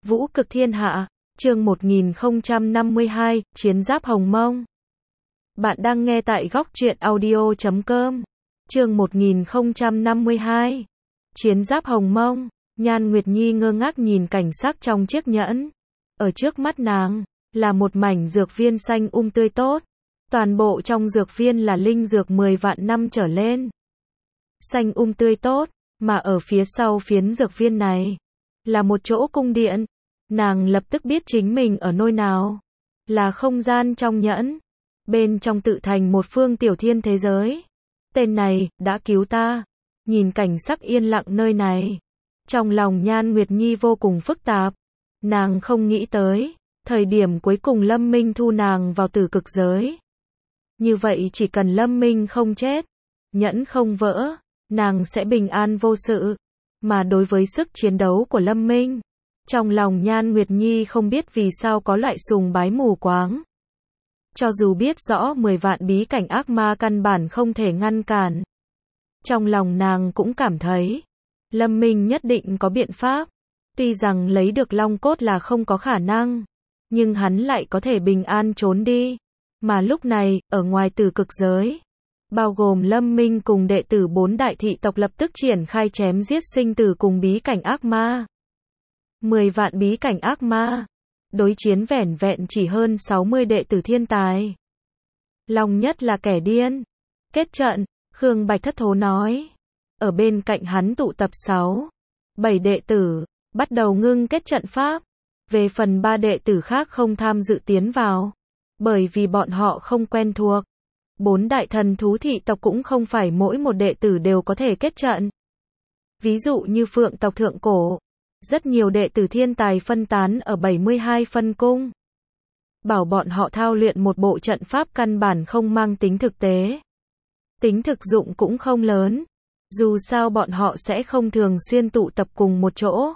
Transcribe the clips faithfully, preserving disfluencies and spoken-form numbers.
Vũ cực thiên hạ, chương một nghìn không trăm năm mươi hai, Chiến giáp Hồng Mông. Bạn đang nghe tại góc truyện audio chấm com. Chương một nghìn không trăm năm mươi hai, Chiến giáp Hồng Mông. Nhan Nguyệt Nhi ngơ ngác nhìn cảnh sắc trong chiếc nhẫn. Ở trước mắt nàng, là một mảnh dược viên xanh um tươi tốt. Toàn bộ trong dược viên là linh dược mười vạn năm trở lên. Xanh um tươi tốt, mà ở phía sau phiến dược viên này, là một chỗ cung điện. Nàng lập tức biết chính mình ở nơi nào. Là không gian trong nhẫn. Bên trong tự thành một phương tiểu thiên thế giới. Tên này, đã cứu ta. Nhìn cảnh sắc yên lặng nơi này. Trong lòng Nhan Nguyệt Nhi vô cùng phức tạp. Nàng không nghĩ tới, thời điểm cuối cùng Lâm Minh thu nàng vào tử cực giới. Như vậy chỉ cần Lâm Minh không chết, nhẫn không vỡ, nàng sẽ bình an vô sự. Mà đối với sức chiến đấu của Lâm Minh, trong lòng Nhan Nguyệt Nhi không biết vì sao có loại sùng bái mù quáng. Cho dù biết rõ mười vạn bí cảnh ác ma căn bản không thể ngăn cản, trong lòng nàng cũng cảm thấy, Lâm Minh nhất định có biện pháp. Tuy rằng lấy được long cốt là không có khả năng, nhưng hắn lại có thể bình an trốn đi. Mà lúc này, ở ngoài tử cực giới, bao gồm Lâm Minh cùng đệ tử bốn đại thị tộc lập tức triển khai chém giết sinh tử cùng bí cảnh ác ma. Mười vạn bí cảnh ác ma, đối chiến vẻn vẹn chỉ hơn sáu mươi đệ tử thiên tài. Long nhất là kẻ điên. Kết trận, Khương Bạch thất thố nói. Ở bên cạnh hắn tụ tập sáu, bảy đệ tử, bắt đầu ngưng kết trận pháp. Về phần ba đệ tử khác không tham dự tiến vào, bởi vì bọn họ không quen thuộc. Bốn đại thần thú thị tộc cũng không phải mỗi một đệ tử đều có thể kết trận. Ví dụ như Phượng tộc Thượng Cổ, rất nhiều đệ tử thiên tài phân tán ở bảy mươi hai phân cung. Bảo bọn họ thao luyện một bộ trận pháp căn bản không mang tính thực tế. Tính thực dụng cũng không lớn. Dù sao bọn họ sẽ không thường xuyên tụ tập cùng một chỗ.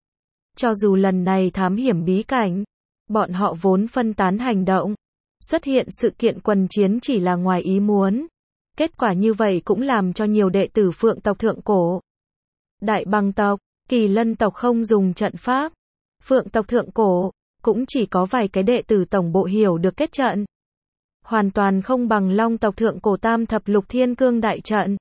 Cho dù lần này thám hiểm bí cảnh, bọn họ vốn phân tán hành động. Xuất hiện sự kiện quần chiến chỉ là ngoài ý muốn. Kết quả như vậy cũng làm cho nhiều đệ tử Phượng tộc Thượng Cổ, Đại Bàng tộc, Kỳ Lân tộc không dùng trận pháp. Phượng tộc Thượng Cổ, cũng chỉ có vài cái đệ tử tổng bộ hiểu được kết trận. Hoàn toàn không bằng Long tộc Thượng Cổ Tam thập lục thiên cương đại trận.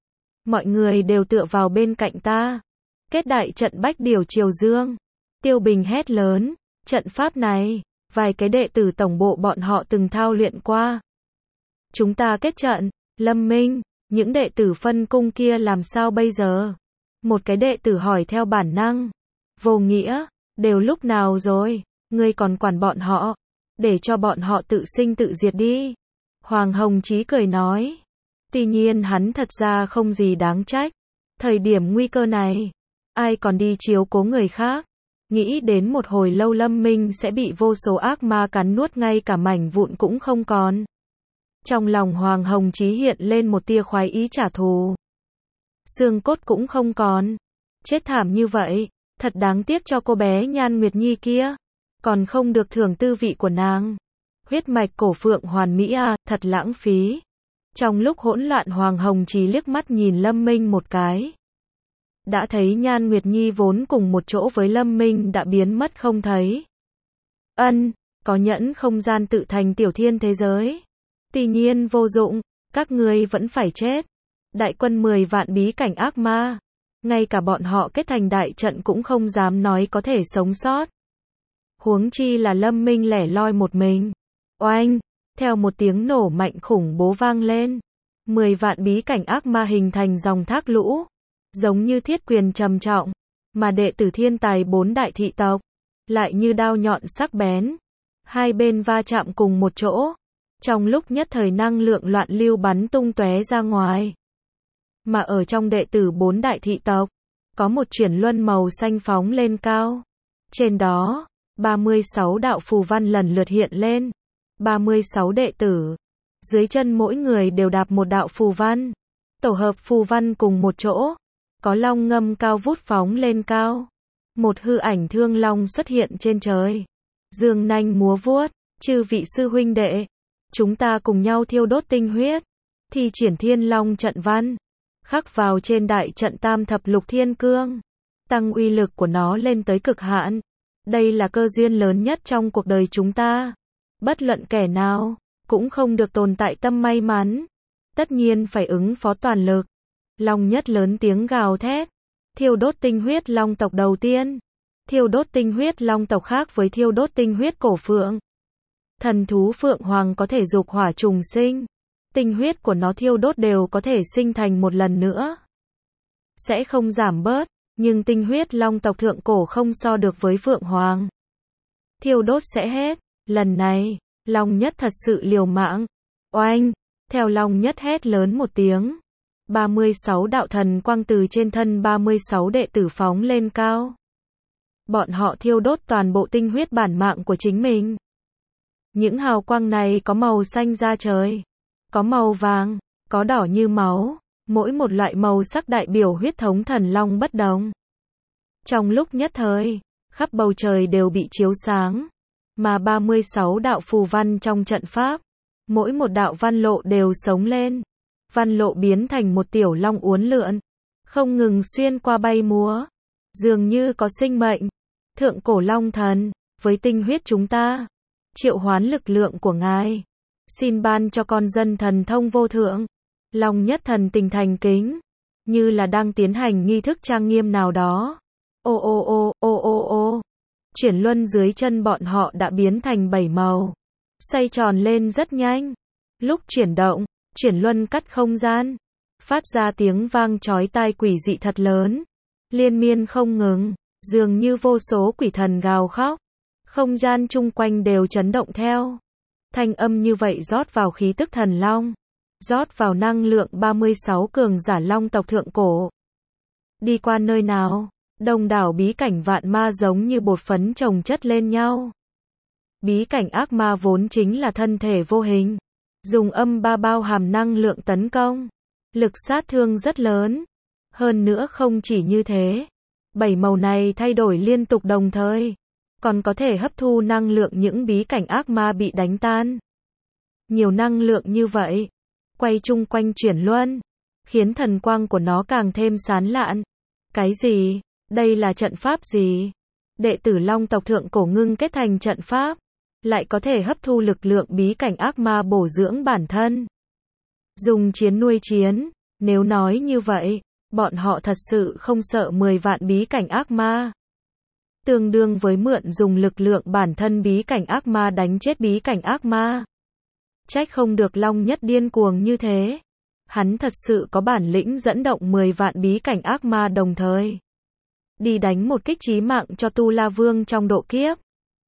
Mọi người đều tựa vào bên cạnh ta. Kết đại trận bách điều triều dương. Tiêu Bình hét lớn, trận pháp này, vài cái đệ tử tổng bộ bọn họ từng thao luyện qua. Chúng ta kết trận, Lâm Minh, những đệ tử phân cung kia làm sao bây giờ? Một cái đệ tử hỏi theo bản năng. Vô nghĩa, đều lúc nào rồi, ngươi còn quản bọn họ, để cho bọn họ tự sinh tự diệt đi. Hoàng Hồng Chí cười nói. Tuy nhiên hắn thật ra không gì đáng trách. Thời điểm nguy cơ này, ai còn đi chiếu cố người khác. Nghĩ đến một hồi lâu Lâm Minh sẽ bị vô số ác ma cắn nuốt ngay cả mảnh vụn cũng không còn. Trong lòng Hoàng Hồng Chí hiện lên một tia khoái ý trả thù. Xương cốt cũng không còn. Chết thảm như vậy, thật đáng tiếc cho cô bé Nhan Nguyệt Nhi kia. Còn không được thưởng tư vị của nàng. Huyết mạch cổ phượng hoàn mỹ à, thật lãng phí. Trong lúc hỗn loạn Hoàng Hồng Chí liếc mắt nhìn Lâm Minh một cái. Đã thấy Nhan Nguyệt Nhi vốn cùng một chỗ với Lâm Minh đã biến mất không thấy. Ân, có nhẫn không gian tự thành tiểu thiên thế giới. Tuy nhiên vô dụng, các ngươi vẫn phải chết. Đại quân mười vạn bí cảnh ác ma. Ngay cả bọn họ kết thành đại trận cũng không dám nói có thể sống sót. Huống chi là Lâm Minh lẻ loi một mình. Oanh, theo một tiếng nổ mạnh khủng bố vang lên. Mười vạn bí cảnh ác ma hình thành dòng thác lũ. Giống như thiết quyền trầm trọng, mà đệ tử thiên tài bốn đại thị tộc, lại như đao nhọn sắc bén. Hai bên va chạm cùng một chỗ. Trong lúc nhất thời năng lượng loạn lưu bắn tung tóe ra ngoài. Mà ở trong đệ tử bốn đại thị tộc, có một chuyển luân màu xanh phóng lên cao. Trên đó, ba mươi sáu đạo phù văn lần lượt hiện lên. ba mươi sáu đệ tử. Dưới chân mỗi người đều đạp một đạo phù văn. Tổ hợp phù văn cùng một chỗ. Có long ngâm cao vút phóng lên cao. Một hư ảnh thương long xuất hiện trên trời. Dương nanh múa vuốt, chư vị sư huynh đệ. Chúng ta cùng nhau thiêu đốt tinh huyết. Thi triển thiên long trận văn. Khắc vào trên đại trận tam thập lục thiên cương. Tăng uy lực của nó lên tới cực hạn. Đây là cơ duyên lớn nhất trong cuộc đời chúng ta. Bất luận kẻ nào, cũng không được tồn tại tâm may mắn. Tất nhiên phải ứng phó toàn lực. Long Nhất lớn tiếng gào thét. Thiêu đốt tinh huyết long tộc đầu tiên. Thiêu đốt tinh huyết long tộc khác với thiêu đốt tinh huyết cổ phượng. Thần thú phượng hoàng có thể dục hỏa trùng sinh. Tinh huyết của nó thiêu đốt đều có thể sinh thành một lần nữa. Sẽ không giảm bớt, nhưng tinh huyết long tộc thượng cổ không so được với phượng hoàng. Thiêu đốt sẽ hết. Lần này, Long Nhất thật sự liều mạng. Oanh! Theo Long Nhất hét lớn một tiếng. ba mươi sáu đạo thần quang từ trên thân ba mươi sáu đệ tử phóng lên cao. Bọn họ thiêu đốt toàn bộ tinh huyết bản mạng của chính mình. Những hào quang này có màu xanh da trời, có màu vàng, có đỏ như máu, mỗi một loại màu sắc đại biểu huyết thống thần long bất đồng. Trong lúc nhất thời, khắp bầu trời đều bị chiếu sáng, mà ba mươi sáu đạo phù văn trong trận pháp, mỗi một đạo văn lộ đều sống lên. Văn lộ biến thành một tiểu long uốn lượn, không ngừng xuyên qua bay múa, dường như có sinh mệnh. Thượng cổ long thần, với tinh huyết chúng ta, triệu hoán lực lượng của ngài, xin ban cho con dân thần thông vô thượng. Long Nhất thần tình thành kính, như là đang tiến hành nghi thức trang nghiêm nào đó. Ô ô ô, ô ô ô. Chuyển luân dưới chân bọn họ đã biến thành bảy màu, xoay tròn lên rất nhanh. Lúc chuyển động, chuyển luân cắt không gian, phát ra tiếng vang chói tai quỷ dị thật lớn, liên miên không ngừng, dường như vô số quỷ thần gào khóc. Không gian chung quanh đều chấn động theo. Thanh âm như vậy rót vào khí tức thần long, rót vào năng lượng ba mươi sáu cường giả long tộc thượng cổ. Đi qua nơi nào, đông đảo bí cảnh vạn ma giống như bột phấn chồng chất lên nhau. Bí cảnh ác ma vốn chính là thân thể vô hình, dùng âm ba bao hàm năng lượng tấn công, lực sát thương rất lớn. Hơn nữa không chỉ như thế, bảy màu này thay đổi liên tục đồng thời, còn có thể hấp thu năng lượng những bí cảnh ác ma bị đánh tan. Nhiều năng lượng như vậy, quay chung quanh chuyển luân, khiến thần quang của nó càng thêm sáng lạn. Cái gì? Đây là trận pháp gì? Đệ tử long tộc thượng cổ ngưng kết thành trận pháp, lại có thể hấp thu lực lượng bí cảnh ác ma bổ dưỡng bản thân. Dùng chiến nuôi chiến, nếu nói như vậy, bọn họ thật sự không sợ mười vạn bí cảnh ác ma. Tương đương với mượn dùng lực lượng bản thân bí cảnh ác ma đánh chết bí cảnh ác ma. Trách không được Long Nhất điên cuồng như thế. Hắn thật sự có bản lĩnh dẫn động mười vạn bí cảnh ác ma đồng thời. Đi đánh một kích chí mạng cho Tu La Vương trong độ kiếp.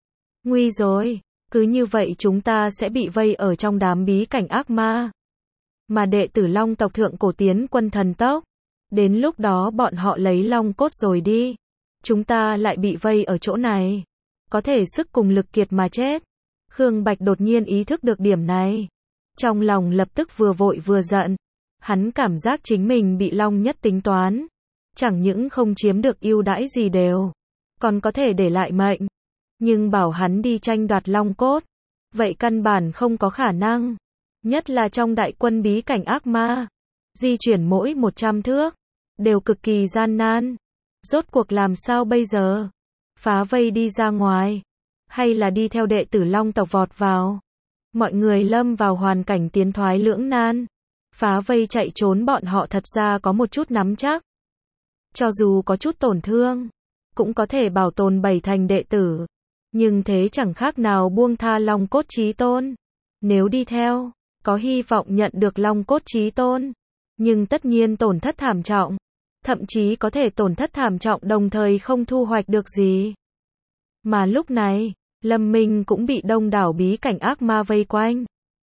Nguy rồi, cứ như vậy chúng ta sẽ bị vây ở trong đám bí cảnh ác ma. Mà đệ tử Long tộc thượng cổ tiến quân thần tốc. Đến lúc đó bọn họ lấy long cốt rồi đi. Chúng ta lại bị vây ở chỗ này. Có thể sức cùng lực kiệt mà chết. Khương Bạch đột nhiên ý thức được điểm này. Trong lòng lập tức vừa vội vừa giận. Hắn cảm giác chính mình bị Long Nhất tính toán. Chẳng những không chiếm được ưu đãi gì đều, còn có thể để lại mệnh. Nhưng bảo hắn đi tranh đoạt long cốt, vậy căn bản không có khả năng. Nhất là trong đại quân bí cảnh ác ma, di chuyển mỗi một trăm thước, đều cực kỳ gian nan. Rốt cuộc làm sao bây giờ? Phá vây đi ra ngoài, hay là đi theo đệ tử long tộc vọt vào? Mọi người lâm vào hoàn cảnh tiến thoái lưỡng nan. Phá vây chạy trốn bọn họ thật ra có một chút nắm chắc. Cho dù có chút tổn thương, cũng có thể bảo tồn bảy thành đệ tử. Nhưng thế chẳng khác nào buông tha long cốt chí tôn. Nếu đi theo, có hy vọng nhận được long cốt chí tôn. Nhưng tất nhiên tổn thất thảm trọng. Thậm chí có thể tổn thất thảm trọng đồng thời không thu hoạch được gì. Mà lúc này, Lâm Minh cũng bị đông đảo bí cảnh ác ma vây quanh.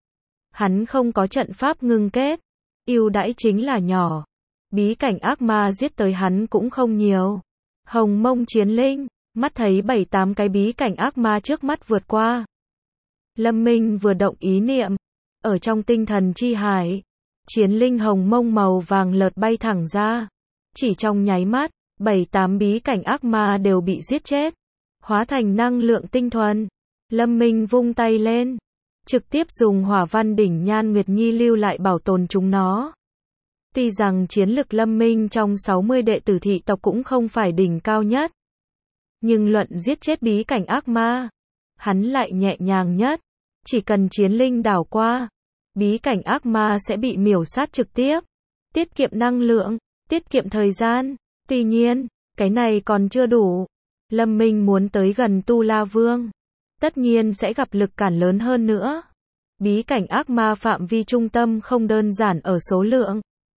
Hắn không có trận pháp ngưng kết. Ưu đãi chính là nhỏ. Bí cảnh ác ma giết tới hắn cũng không nhiều. Hồng Mông Chiến Linh, mắt thấy bảy tám cái bí cảnh ác ma trước mắt vượt qua. Lâm Minh vừa động ý niệm, ở trong tinh thần chi hải, chiến linh hồng mông màu vàng lợt bay thẳng ra. Chỉ trong nháy mắt, bảy tám bí cảnh ác ma đều bị giết chết, hóa thành năng lượng tinh thuần. Lâm Minh vung tay lên, trực tiếp dùng hỏa văn đỉnh Nhan Nguyệt Nhi lưu lại bảo tồn chúng nó. Tuy rằng chiến lực Lâm Minh trong sáu mươi đệ tử thị tộc cũng không phải đỉnh cao nhất, Nhưng luận giết chết bí cảnh ác ma, hắn lại nhẹ nhàng nhất. Chỉ cần chiến linh đảo qua, bí cảnh ác ma sẽ bị miểu sát trực tiếp. Tiết kiệm năng lượng, tiết kiệm thời gian. Tuy nhiên, cái này còn chưa đủ. Lâm Minh muốn tới gần Tu La Vương, tất nhiên sẽ gặp lực cản lớn hơn nữa. Bí cảnh ác ma phạm vi trung tâm không đơn giản ở số lượng.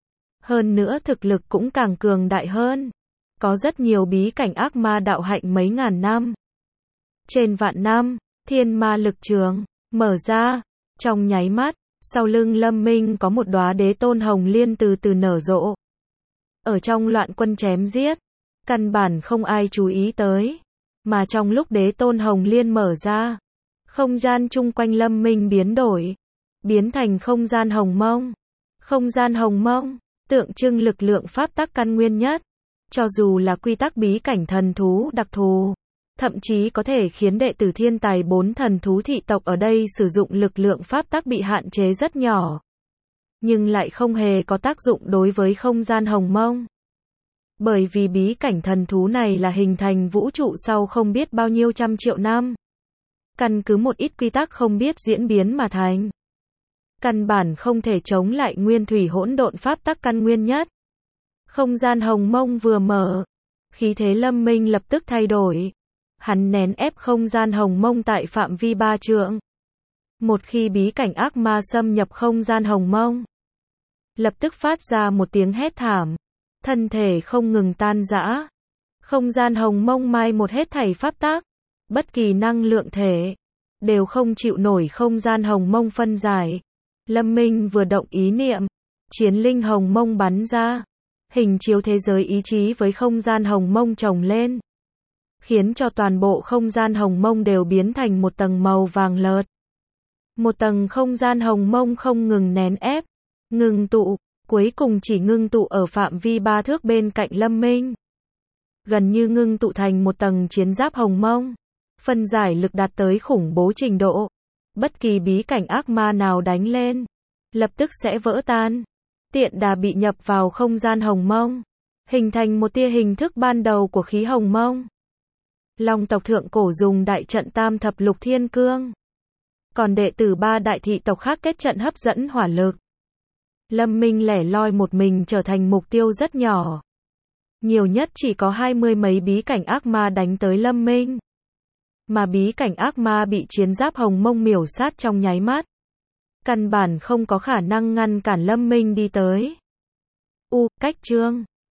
Hơn nữa thực lực cũng càng cường đại hơn. Có rất nhiều bí cảnh ác ma đạo hạnh mấy ngàn năm. Trên vạn năm, thiên ma lực trường, mở ra. Trong nháy mắt, sau lưng Lâm Minh có một đóa đế tôn hồng liên từ từ nở rộ. Ở trong loạn quân chém giết, căn bản không ai chú ý tới. Mà trong lúc đế tôn hồng liên mở ra, không gian chung quanh Lâm Minh biến đổi. Biến thành không gian hồng mông. Không gian hồng mông, tượng trưng lực lượng pháp tắc căn nguyên nhất. Cho dù là quy tắc bí cảnh thần thú đặc thù, thậm chí có thể khiến đệ tử thiên tài bốn thần thú thị tộc ở đây sử dụng lực lượng pháp tắc bị hạn chế rất nhỏ. Nhưng lại không hề có tác dụng đối với không gian hồng mông. Bởi vì bí cảnh thần thú này là hình thành vũ trụ sau không biết bao nhiêu trăm triệu năm. Căn cứ một ít quy tắc không biết diễn biến mà thành. Căn bản không thể chống lại nguyên thủy hỗn độn pháp tắc căn nguyên nhất. Không gian hồng mông vừa mở, khí thế Lâm Minh lập tức thay đổi. Hắn nén ép không gian hồng mông tại phạm vi ba trượng. Một khi bí cảnh ác ma xâm nhập không gian hồng mông, lập tức phát ra một tiếng hét thảm. Thân thể không ngừng tan rã. Không gian hồng mông mai một hết thảy pháp tắc. Bất kỳ năng lượng thể đều không chịu nổi không gian hồng mông phân giải. Lâm Minh vừa động ý niệm, chiến linh hồng mông bắn ra, hình chiếu thế giới ý chí với không gian hồng mông chồng lên, khiến cho toàn bộ không gian hồng mông đều biến thành một tầng màu vàng lợt. Một tầng không gian hồng mông không ngừng nén ép, ngừng tụ, cuối cùng chỉ ngưng tụ ở phạm vi ba thước bên cạnh Lâm Minh. Gần như ngưng tụ thành một tầng chiến giáp hồng mông. Phân giải lực đạt tới khủng bố trình độ. Bất kỳ bí cảnh ác ma nào đánh lên, lập tức sẽ vỡ tan. Tiện đà bị nhập vào không gian hồng mông, hình thành một tia hình thức ban đầu của khí hồng mông. Long tộc thượng cổ dùng đại trận tam thập lục thiên cương. Còn đệ tử ba đại thị tộc khác kết trận hấp dẫn hỏa lực. Lâm Minh lẻ loi một mình trở thành mục tiêu rất nhỏ. Nhiều nhất chỉ có hai mươi mấy bí cảnh ác ma đánh tới Lâm Minh. Mà bí cảnh ác ma bị chiến giáp hồng mông miểu sát trong nháy mắt. Căn bản không có khả năng ngăn cản Lâm Minh đi tới. U, cách chương